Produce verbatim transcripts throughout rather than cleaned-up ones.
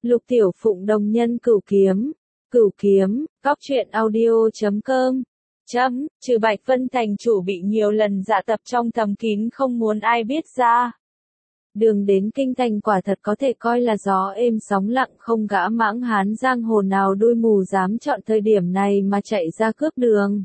Lục Tiểu Phụng đồng nhân cửu kiếm. Cửu kiếm, góc truyện audio chấm com. Chấm, trừ Bạch Vân thành chủ bị nhiều lần dạ tập trong thầm kín không muốn ai biết ra. Đường đến kinh thành quả thật có thể coi là gió êm sóng lặng, không gã mãng hán giang hồ nào đuôi mù dám chọn thời điểm này mà chạy ra cướp đường.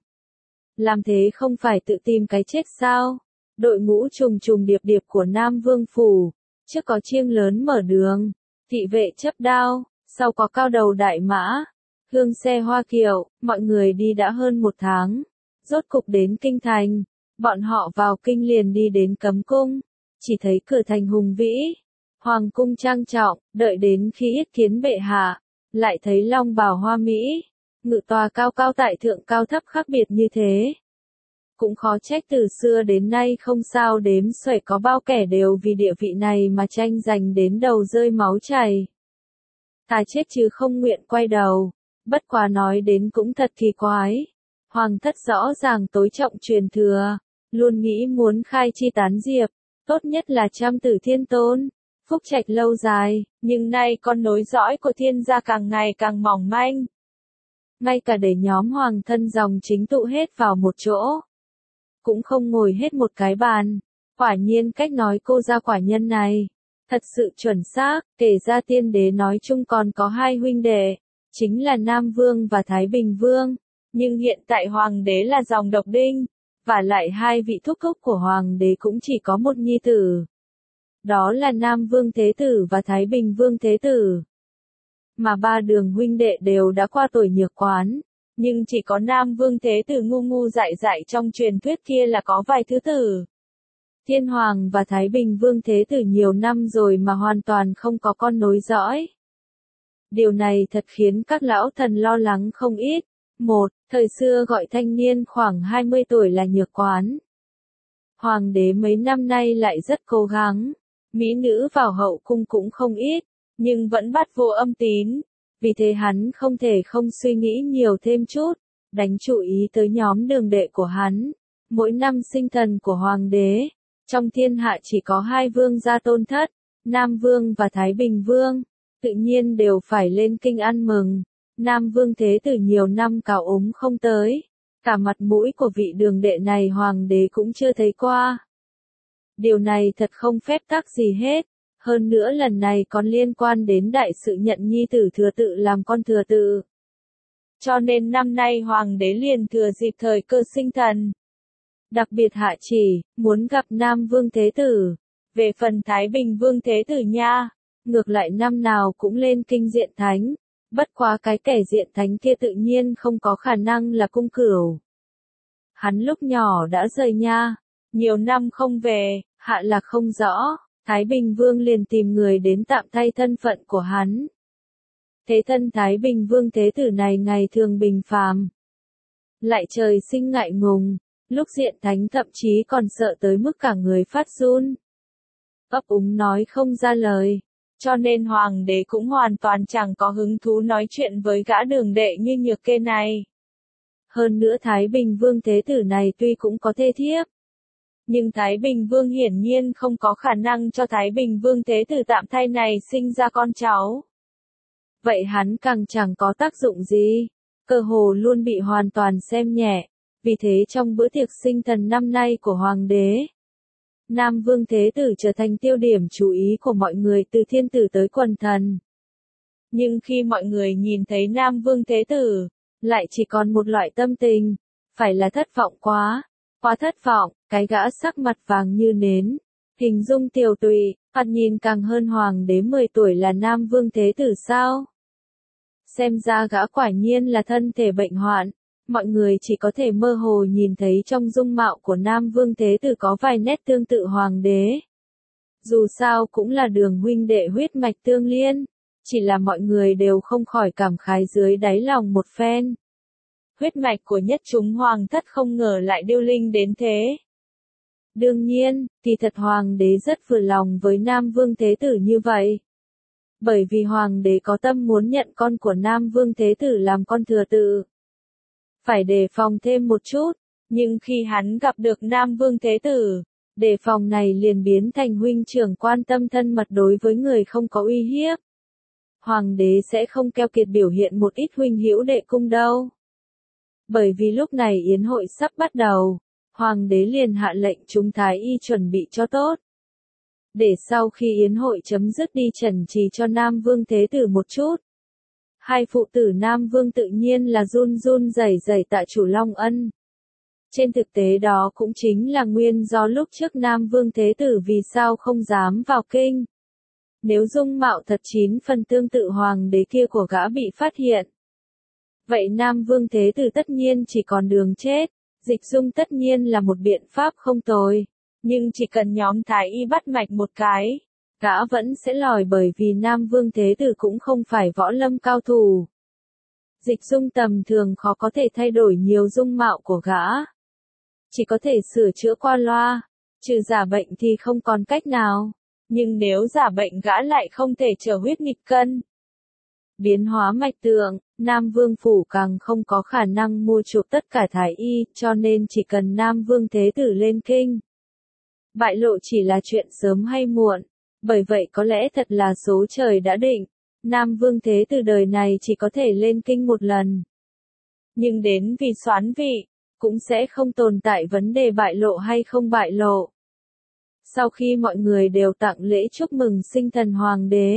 Làm thế không phải tự tìm cái chết sao? Đội ngũ trùng trùng điệp điệp của Nam Vương Phủ, trước có chiêng lớn mở đường, thị vệ chấp đao, sau có cao đầu đại mã, hương xe hoa kiệu, mọi người đi đã hơn một tháng. Rốt cục đến kinh thành, bọn họ vào kinh liền đi đến cấm cung, chỉ thấy cửa thành hùng vĩ, hoàng cung trang trọng, đợi đến khi yết kiến bệ hạ, lại thấy long bào hoa mỹ, ngự tòa cao cao tại thượng, cao thấp khác biệt như thế. Cũng khó trách từ xưa đến nay không sao đếm xuể có bao kẻ đều vì địa vị này mà tranh giành đến đầu rơi máu chảy. Thà chết chứ không nguyện quay đầu. Bất quá nói đến cũng thật kỳ quái. Hoàng thất rõ ràng tối trọng truyền thừa, luôn nghĩ muốn khai chi tán diệp, tốt nhất là trăm tử thiên tôn, phúc trạch lâu dài, nhưng nay con nối dõi của thiên gia càng ngày càng mỏng manh. Ngay cả để nhóm hoàng thân dòng chính tụ hết vào một chỗ, cũng không ngồi hết một cái bàn. Quả nhiên cách nói cô gia quả nhân này, thật sự chuẩn xác. Kể ra tiên đế nói chung còn có hai huynh đệ, chính là Nam Vương và Thái Bình Vương, nhưng hiện tại Hoàng đế là dòng độc đinh, và lại hai vị thúc thúc của Hoàng đế cũng chỉ có một nhi tử. Đó là Nam Vương Thế Tử và Thái Bình Vương Thế Tử. Mà ba đường huynh đệ đều đã qua tuổi nhược quán, nhưng chỉ có Nam Vương Thế Tử ngu ngu dại dại trong truyền thuyết kia là có vài thứ tử. Thiên Hoàng và Thái Bình Vương Thế Tử nhiều năm rồi mà hoàn toàn không có con nối dõi. Điều này thật khiến các lão thần lo lắng không ít. Một, thời xưa gọi thanh niên khoảng hai mươi tuổi là nhược quán. Hoàng đế mấy năm nay lại rất cố gắng, mỹ nữ vào hậu cung cũng không ít, nhưng vẫn bắt vô âm tín. Vì thế hắn không thể không suy nghĩ nhiều thêm chút, đánh chú ý tới nhóm đường đệ của hắn. Mỗi năm sinh thần của hoàng đế, trong thiên hạ chỉ có hai vương gia tôn thất, Nam Vương và Thái Bình Vương, tự nhiên đều phải lên kinh ăn mừng. Nam Vương Thế Tử nhiều năm cào ốm không tới, cả mặt mũi của vị đường đệ này hoàng đế cũng chưa thấy qua. Điều này thật không phép tắc gì hết, hơn nữa lần này còn liên quan đến đại sự nhận nhi tử thừa tự làm con thừa tự. Cho nên năm nay hoàng đế liền thừa dịp thời cơ sinh thần. Đặc biệt hạ chỉ, muốn gặp Nam Vương Thế Tử. Về phần Thái Bình Vương Thế Tử nha, ngược lại năm nào cũng lên kinh diện thánh. Bất quá cái kẻ diện thánh kia tự nhiên không có khả năng là cung cửu. Hắn lúc nhỏ đã rời nha, nhiều năm không về, hạ là không rõ. Thái Bình Vương liền tìm người đến tạm thay thân phận của hắn. Thế thân Thái Bình Vương Thế Tử này ngày thường bình phàm, lại trời sinh ngại ngùng, lúc diện thánh thậm chí còn sợ tới mức cả người phát run, ấp úng nói không ra lời. Cho nên hoàng đế cũng hoàn toàn chẳng có hứng thú nói chuyện với gã đường đệ như nhược kê này. Hơn nữa Thái Bình Vương Thế Tử này tuy cũng có thê thiếp, nhưng Thái Bình Vương hiển nhiên không có khả năng cho Thái Bình Vương Thế Tử tạm thay này sinh ra con cháu. Vậy hắn càng chẳng có tác dụng gì, cơ hồ luôn bị hoàn toàn xem nhẹ. Vì thế trong bữa tiệc sinh thần năm nay của hoàng đế, Nam Vương Thế Tử trở thành tiêu điểm chú ý của mọi người từ thiên tử tới quần thần. Nhưng khi mọi người nhìn thấy Nam Vương Thế Tử, lại chỉ còn một loại tâm tình, phải là thất vọng quá, quá thất vọng. Cái gã sắc mặt vàng như nến, hình dung tiều tụy, thoạt nhìn càng hơn hoàng đế mười tuổi là Nam Vương Thế Tử sao? Xem ra gã quả nhiên là thân thể bệnh hoạn. Mọi người chỉ có thể mơ hồ nhìn thấy trong dung mạo của Nam Vương Thế Tử có vài nét tương tự hoàng đế. Dù sao cũng là đường huynh đệ huyết mạch tương liên, chỉ là mọi người đều không khỏi cảm khái dưới đáy lòng một phen. Huyết mạch của nhất chúng hoàng thất không ngờ lại điêu linh đến thế. Đương nhiên, kỳ thật hoàng đế rất vừa lòng với Nam Vương Thế Tử như vậy. Bởi vì hoàng đế có tâm muốn nhận con của Nam Vương Thế Tử làm con thừa tự. Phải đề phòng thêm một chút, nhưng khi hắn gặp được Nam Vương Thế Tử, đề phòng này liền biến thành huynh trưởng quan tâm thân mật đối với người không có uy hiếp. Hoàng đế sẽ không keo kiệt biểu hiện một ít huynh hữu đệ cung đâu. Bởi vì lúc này yến hội sắp bắt đầu, hoàng đế liền hạ lệnh chúng thái y chuẩn bị cho tốt. Để sau khi yến hội chấm dứt đi trần trì cho Nam Vương Thế Tử một chút. Hai phụ tử Nam Vương tự nhiên là run run rẩy rẩy tạ chủ Long Ân. Trên thực tế đó cũng chính là nguyên do lúc trước Nam Vương Thế Tử vì sao không dám vào kinh. Nếu dung mạo thật chín phần tương tự hoàng đế kia của gã bị phát hiện. Vậy Nam Vương Thế Tử tất nhiên chỉ còn đường chết, dịch dung tất nhiên là một biện pháp không tồi. Nhưng chỉ cần nhóm thái y bắt mạch một cái, gã vẫn sẽ lòi bởi vì Nam Vương Thế Tử cũng không phải võ lâm cao thủ. Dịch dung tầm thường khó có thể thay đổi nhiều dung mạo của gã. Chỉ có thể sửa chữa qua loa, trừ giả bệnh thì không còn cách nào. Nhưng nếu giả bệnh gã lại không thể trở huyết nghịch cân. Biến hóa mạch tượng, Nam Vương Phủ càng không có khả năng mua chuộc tất cả thái y, cho nên chỉ cần Nam Vương Thế Tử lên kinh. Bại lộ chỉ là chuyện sớm hay muộn, bởi vậy có lẽ thật là số trời đã định, Nam Vương Thế Tử đời này chỉ có thể lên kinh một lần. Nhưng đến vì soán vị, cũng sẽ không tồn tại vấn đề bại lộ hay không bại lộ. Sau khi mọi người đều tặng lễ chúc mừng sinh thần hoàng đế,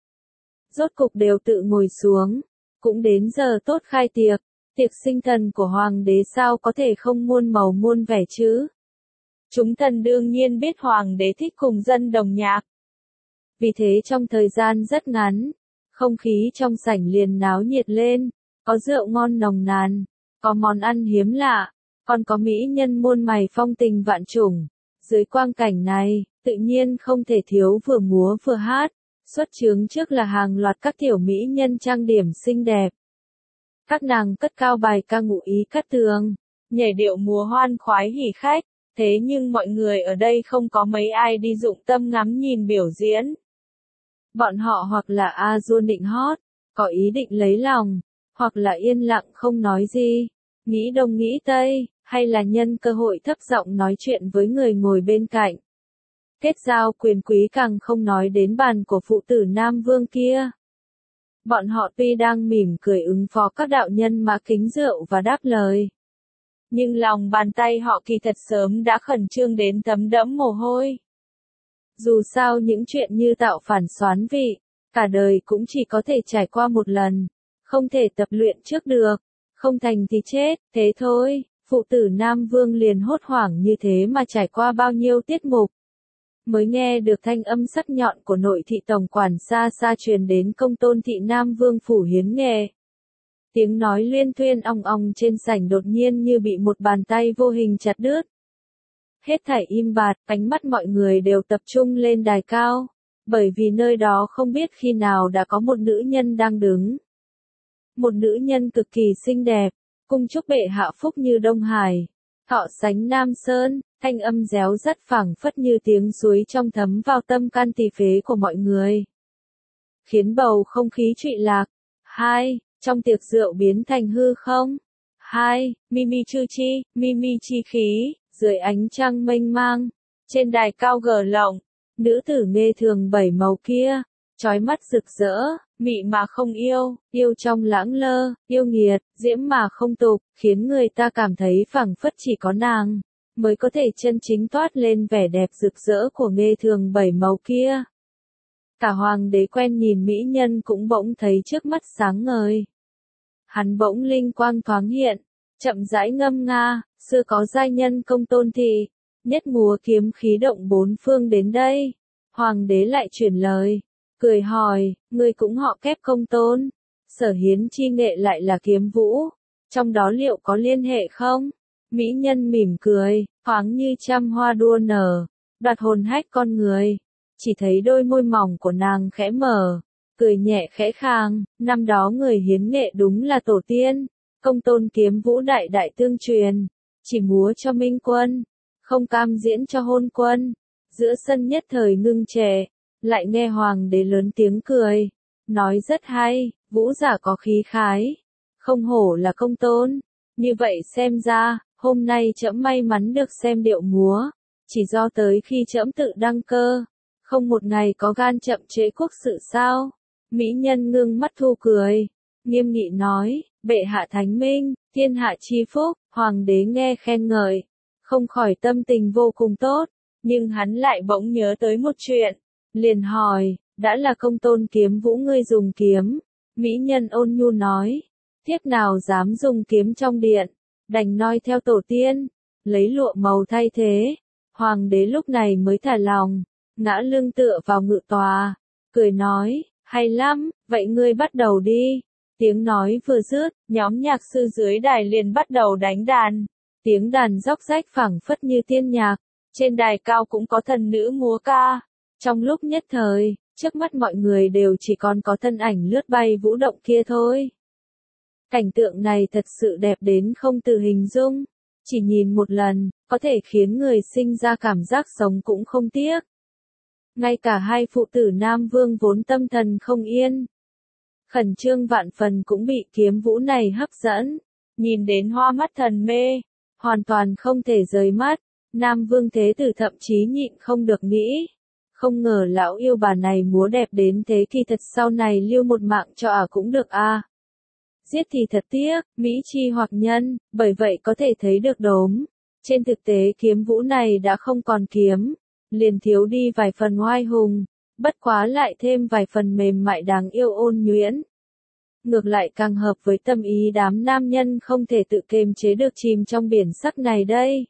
rốt cục đều tự ngồi xuống, cũng đến giờ tốt khai tiệc, tiệc sinh thần của hoàng đế sao có thể không muôn màu muôn vẻ chứ. Chúng thần đương nhiên biết hoàng đế thích cùng dân đồng nhạc. Vì thế trong thời gian rất ngắn, không khí trong sảnh liền náo nhiệt lên, có rượu ngon nồng nàn, có món ăn hiếm lạ, còn có mỹ nhân muôn mày phong tình vạn chủng. Dưới quang cảnh này, tự nhiên không thể thiếu vừa múa vừa hát, xuất chướng trước là hàng loạt các tiểu mỹ nhân trang điểm xinh đẹp. Các nàng cất cao bài ca ngụ ý cát tường, nhảy điệu múa hoan khoái hỉ khách, thế nhưng mọi người ở đây không có mấy ai đi dụng tâm ngắm nhìn biểu diễn. Bọn họ hoặc là a dua định hót, có ý định lấy lòng, hoặc là yên lặng không nói gì, nghĩ đông nghĩ tây, hay là nhân cơ hội thấp giọng nói chuyện với người ngồi bên cạnh. Kết giao quyền quý càng không nói đến bàn của phụ tử Nam Vương kia. Bọn họ tuy đang mỉm cười ứng phó các đạo nhân mã kính rượu và đáp lời. Nhưng lòng bàn tay họ kỳ thật sớm đã khẩn trương đến thấm đẫm mồ hôi. Dù sao những chuyện như tạo phản soán vị, cả đời cũng chỉ có thể trải qua một lần, không thể tập luyện trước được, không thành thì chết, thế thôi. Phụ tử Nam Vương liền hốt hoảng như thế mà trải qua bao nhiêu tiết mục. Mới nghe được thanh âm sắc nhọn của nội thị tổng quản xa xa truyền đến công tôn thị Nam Vương Phủ hiến nghệ. Tiếng nói liên tuyên ong ong trên sảnh đột nhiên như bị một bàn tay vô hình chặt đứt. Hết thảy im bặt, ánh mắt mọi người đều tập trung lên đài cao, bởi vì nơi đó không biết khi nào đã có một nữ nhân đang đứng. Một nữ nhân cực kỳ xinh đẹp. Cung chúc bệ hạ phúc như Đông Hải, thọ sánh Nam Sơn, thanh âm réo rắt phảng phất như tiếng suối trong thấm vào tâm can tỳ phế của mọi người. Khiến bầu không khí trụy lạc. Hai, trong tiệc rượu biến thành hư không. Hai, Mimi chư chi, Mimi chi khí, dưới ánh trăng mênh mang, trên đài cao gờ lộng, nữ tử mê thường bảy màu kia, chói mắt rực rỡ. Mị mà không yêu, yêu trong lãng lơ, yêu nghiệt, diễm mà không tục, khiến người ta cảm thấy phảng phất chỉ có nàng, mới có thể chân chính toát lên vẻ đẹp rực rỡ của nghê thường bảy màu kia. Cả hoàng đế quen nhìn mỹ nhân cũng bỗng thấy trước mắt sáng ngời. Hắn bỗng linh quang thoáng hiện, chậm rãi ngâm nga, xưa có giai nhân công tôn thị, nhất múa kiếm khí động bốn phương đến đây. Hoàng đế lại chuyển lời. Cười hỏi, ngươi cũng họ kép công tôn, sở hiến chi nghệ lại là kiếm vũ, trong đó liệu có liên hệ không? Mỹ nhân mỉm cười, thoáng như trăm hoa đua nở, đoạt hồn hách con người, chỉ thấy đôi môi mỏng của nàng khẽ mở, cười nhẹ khẽ khàng, năm đó người hiến nghệ đúng là tổ tiên, công tôn kiếm vũ đại đại tương truyền, chỉ múa cho minh quân, không cam diễn cho hôn quân, giữa sân nhất thời ngưng trệ. Lại nghe hoàng đế lớn tiếng cười, nói rất hay, vũ giả có khí khái, không hổ là công tôn, như vậy xem ra, hôm nay trẫm may mắn được xem điệu múa, chỉ do tới khi trẫm tự đăng cơ, không một ngày có gan chậm trễ quốc sự sao, Mỹ nhân ngưng mắt thu cười, nghiêm nghị nói, bệ hạ thánh minh, thiên hạ chi phúc, hoàng đế nghe khen ngợi, không khỏi tâm tình vô cùng tốt, nhưng hắn lại bỗng nhớ tới một chuyện, liền hỏi, đã là công tôn kiếm vũ ngươi dùng kiếm, mỹ nhân ôn nhu nói, thiếp nào dám dùng kiếm trong điện, đành noi theo tổ tiên, lấy lụa màu thay thế, hoàng đế lúc này mới thả lòng, ngã lưng tựa vào ngự tòa, cười nói, hay lắm, vậy ngươi bắt đầu đi. Tiếng nói vừa dứt, nhóm nhạc sư dưới đài liền bắt đầu đánh đàn. Tiếng đàn róc rách phảng phất như tiên nhạc, trên đài cao cũng có thần nữ múa ca. Trong lúc nhất thời, trước mắt mọi người đều chỉ còn có thân ảnh lướt bay vũ động kia thôi. Cảnh tượng này thật sự đẹp đến không từ hình dung. Chỉ nhìn một lần, có thể khiến người sinh ra cảm giác sống cũng không tiếc. Ngay cả hai phụ tử Nam Vương vốn tâm thần không yên. Khẩn trương vạn phần cũng bị kiếm vũ này hấp dẫn, nhìn đến hoa mắt thần mê, hoàn toàn không thể rời mắt, Nam Vương Thế Tử thậm chí nhịn không được nghĩ, không ngờ lão yêu bà này múa đẹp đến thế, kỳ thật sau này lưu một mạng cho ả cũng được a. À. Giết thì thật tiếc, mỹ chi hoặc nhân, bởi vậy có thể thấy được đốm, trên thực tế kiếm vũ này đã không còn kiếm, liền thiếu đi vài phần oai hùng. Bất quá lại thêm vài phần mềm mại đáng yêu ôn nhuyễn. Ngược lại càng hợp với tâm ý đám nam nhân không thể tự kiềm chế được chìm trong biển sắc này đây.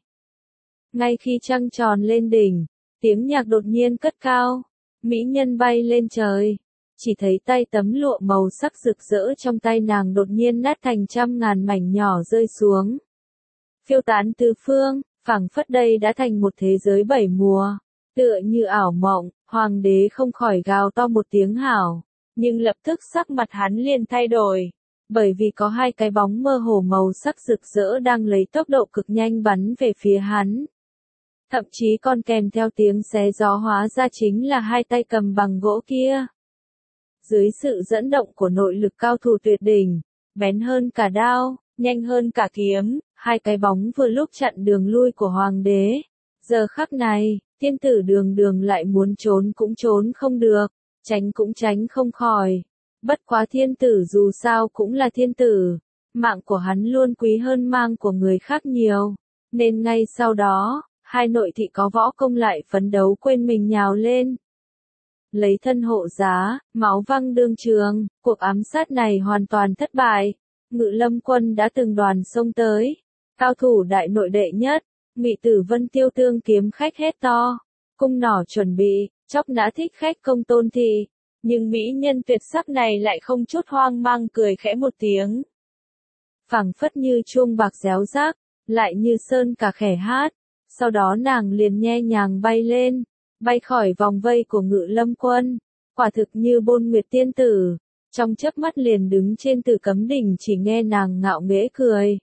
Ngay khi trăng tròn lên đỉnh, tiếng nhạc đột nhiên cất cao, mỹ nhân bay lên trời, chỉ thấy tay tấm lụa màu sắc rực rỡ trong tay nàng đột nhiên nát thành trăm ngàn mảnh nhỏ rơi xuống. Phiêu tán tứ phương, phảng phất đây đã thành một thế giới bảy mùa. Tựa như ảo mộng, hoàng đế không khỏi gào to một tiếng hảo, nhưng lập tức sắc mặt hắn liền thay đổi, bởi vì có hai cái bóng mơ hồ màu sắc rực rỡ đang lấy tốc độ cực nhanh bắn về phía hắn. Thậm chí còn kèm theo tiếng xé gió hóa ra chính là hai tay cầm bằng gỗ kia. Dưới sự dẫn động của nội lực cao thủ tuyệt đỉnh, bén hơn cả đao, nhanh hơn cả kiếm, hai cái bóng vừa lúc chặn đường lui của hoàng đế. Giờ khắc này, thiên tử đường đường lại muốn trốn cũng trốn không được, tránh cũng tránh không khỏi. Bất quá thiên tử dù sao cũng là thiên tử, mạng của hắn luôn quý hơn mang của người khác nhiều, nên ngay sau đó, hai nội thị có võ công lại phấn đấu quên mình nhào lên. Lấy thân hộ giá, máu văng đương trường, cuộc ám sát này hoàn toàn thất bại. Ngự Lâm quân đã từng đoàn xông tới, cao thủ đại nội đệ nhất. Ngụy Tử Vân tiêu tương kiếm khách hét to, cung nỏ chuẩn bị, chóc nã thích khách công tôn thị, nhưng mỹ nhân tuyệt sắc này lại không chút hoang mang cười khẽ một tiếng. Phảng phất như chuông bạc réo rác, lại như sơn cả khẻ hát, sau đó nàng liền nhẹ nhàng bay lên, bay khỏi vòng vây của Ngự Lâm quân, quả thực như bôn nguyệt tiên tử, trong chớp mắt liền đứng trên Tử Cấm đỉnh, chỉ nghe nàng ngạo nghễ cười.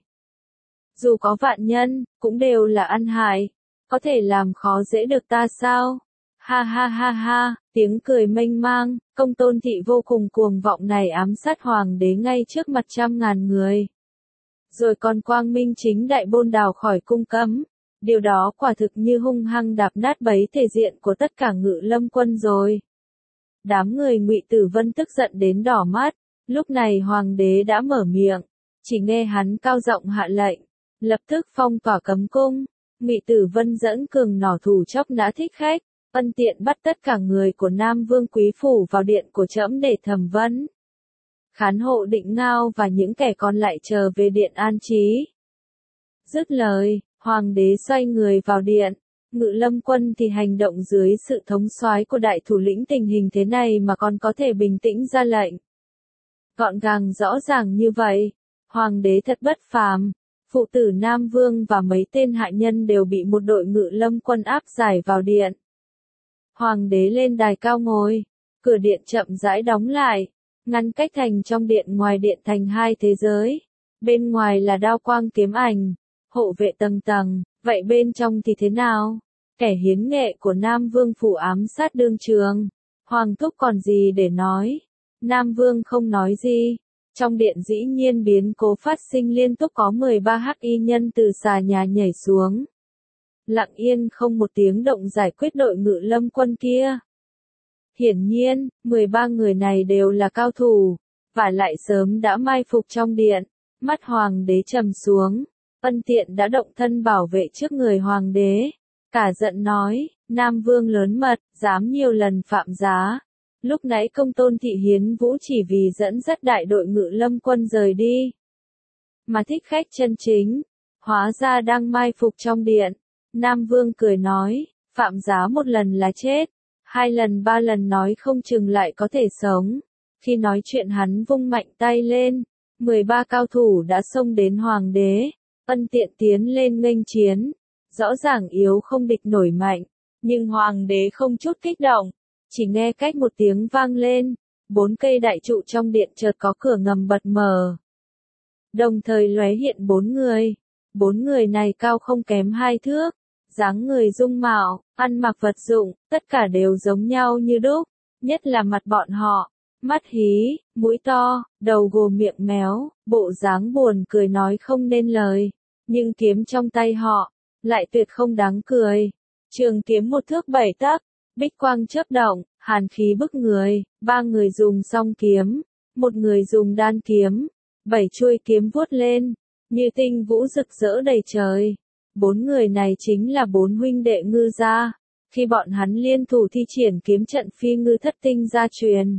Dù có vạn nhân, cũng đều là ăn hại, có thể làm khó dễ được ta sao? Ha ha ha ha, tiếng cười mênh mang, công tôn thị vô cùng cuồng vọng này ám sát hoàng đế ngay trước mặt trăm ngàn người. Rồi còn quang minh chính đại bôn đào khỏi cung cấm, điều đó quả thực như hung hăng đạp nát bấy thể diện của tất cả Ngự Lâm quân rồi. Đám người Ngụy Tử Vân tức giận đến đỏ mắt, lúc này hoàng đế đã mở miệng, chỉ nghe hắn cao giọng hạ lệnh. Lập tức phong tỏa cấm cung, Ngụy Tử Vân dẫn cường nỏ thủ chóc nã thích khách, ân tiện bắt tất cả người của Nam Vương quý phủ vào điện của trẫm để thẩm vấn. Khán hộ Định Ngao và những kẻ còn lại chờ về điện an trí. Dứt lời, hoàng đế xoay người vào điện, Ngự Lâm quân thì hành động dưới sự thống soái của đại thủ lĩnh, tình hình thế này mà còn có thể bình tĩnh ra lệnh. Gọn gàng rõ ràng như vậy, hoàng đế thật bất phàm. Phụ tử Nam Vương và mấy tên hạ nhân đều bị một đội Ngự Lâm quân áp giải vào điện. Hoàng đế lên đài cao ngồi, cửa điện chậm rãi đóng lại, ngăn cách thành trong điện ngoài điện thành hai thế giới. Bên ngoài là đao quang kiếm ảnh, hộ vệ tầng tầng, vậy bên trong thì thế nào? Kẻ hiến nghệ của Nam Vương phủ ám sát đương trường. Hoàng thúc còn gì để nói? Nam Vương không nói gì. Trong điện dĩ nhiên biến cố phát sinh, liên tục có mười ba hắc y nhân từ xà nhà nhảy xuống. Lặng yên không một tiếng động giải quyết đội Ngự Lâm quân kia. Hiển nhiên, mười ba người này đều là cao thủ, và lại sớm đã mai phục trong điện. Mắt hoàng đế trầm xuống, ân tiện đã động thân bảo vệ trước người hoàng đế. Cả giận nói, Nam Vương lớn mật, dám nhiều lần phạm giá. Lúc nãy công tôn thị hiến vũ chỉ vì dẫn dắt đại đội ngự lâm quân rời đi, mà thích khách chân chính, hóa ra đang mai phục trong điện. Nam Vương cười nói, phạm giá một lần là chết, hai lần ba lần nói không chừng lại có thể sống. Khi nói chuyện hắn vung mạnh tay lên, mười ba cao thủ đã xông đến hoàng đế, ân tiện tiến lên nghênh chiến. Rõ ràng yếu không địch nổi mạnh, nhưng hoàng đế không chút kích động, chỉ nghe cách một tiếng vang lên, bốn cây đại trụ trong điện chợt có cửa ngầm bật mở. Đồng thời lóe hiện bốn người, bốn người này cao không kém hai thước, dáng người dung mạo, ăn mặc vật dụng, tất cả đều giống nhau như đúc, nhất là mặt bọn họ, mắt hí, mũi to, đầu gồ miệng méo, bộ dáng buồn cười nói không nên lời, nhưng kiếm trong tay họ lại tuyệt không đáng cười. Trường kiếm một thước bảy tấc, bích quang chớp động, hàn khí bức người, ba người dùng song kiếm, một người dùng đan kiếm, bảy chuôi kiếm vuốt lên, như tinh vũ rực rỡ đầy trời. Bốn người này chính là bốn huynh đệ Ngư gia, khi bọn hắn liên thủ thi triển kiếm trận phi ngư thất tinh gia truyền.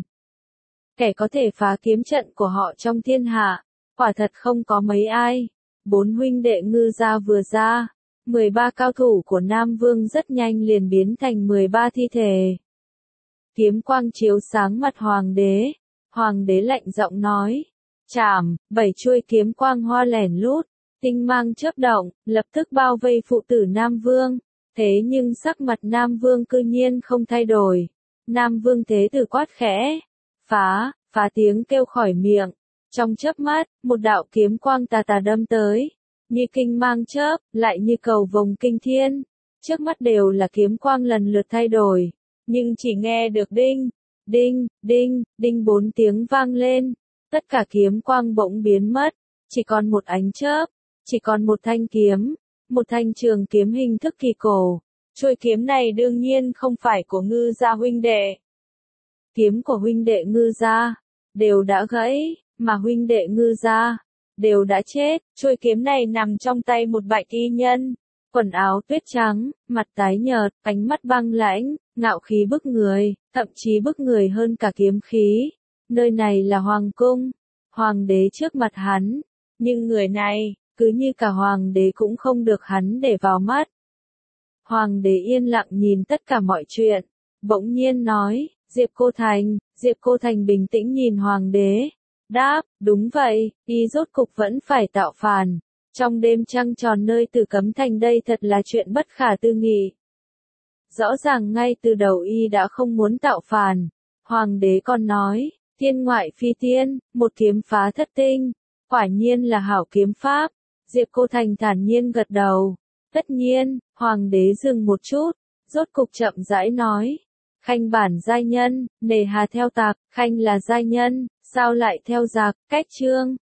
Kẻ có thể phá kiếm trận của họ trong thiên hạ, quả thật không có mấy ai. Bốn huynh đệ Ngư gia vừa ra, mười ba cao thủ của Nam Vương rất nhanh liền biến thành mười ba thi thể. Kiếm quang chiếu sáng mặt hoàng đế, hoàng đế lạnh giọng nói, chảm, bảy chuôi kiếm quang hoa lẻn lút, tinh mang chớp động, lập tức bao vây phụ tử Nam Vương. Thế nhưng sắc mặt Nam Vương cư nhiên không thay đổi. Nam Vương thế tử quát khẽ, phá, phá tiếng kêu khỏi miệng. Trong chớp mắt, một đạo kiếm quang tà tà đâm tới, như kinh mang chớp, lại như cầu vồng kinh thiên. Trước mắt đều là kiếm quang lần lượt thay đổi, nhưng chỉ nghe được đinh, đinh, đinh, đinh bốn tiếng vang lên. Tất cả kiếm quang bỗng biến mất, chỉ còn một ánh chớp, chỉ còn một thanh kiếm, một thanh trường kiếm hình thức kỳ cổ. Chuôi kiếm này đương nhiên không phải của Ngư gia huynh đệ. Kiếm của huynh đệ Ngư gia đều đã gãy, mà huynh đệ Ngư gia đều đã chết. Chuôi kiếm này nằm trong tay một bạch y nhân, quần áo tuyết trắng, mặt tái nhợt, ánh mắt băng lãnh, ngạo khí bức người, thậm chí bức người hơn cả kiếm khí. Nơi này là hoàng cung, hoàng đế trước mặt hắn, nhưng người này, cứ như cả hoàng đế cũng không được hắn để vào mắt. Hoàng đế yên lặng nhìn tất cả mọi chuyện, bỗng nhiên nói, Diệp Cô Thành. Diệp Cô Thành bình tĩnh nhìn hoàng đế, đáp, đúng vậy, y rốt cục vẫn phải tạo phản. Trong đêm trăng tròn nơi Tử Cấm Thành đây thật là chuyện bất khả tư nghị. Rõ ràng ngay từ đầu y đã không muốn tạo phản. Hoàng đế còn nói, thiên ngoại phi tiên, một kiếm phá thất tinh, quả nhiên là hảo kiếm pháp. Diệp Cô Thành thản nhiên gật đầu. Tất nhiên, hoàng đế dừng một chút, rốt cục chậm rãi nói, khanh bản giai nhân, nề hà theo tạc, khanh là giai nhân, sao lại theo giặc, cách chương.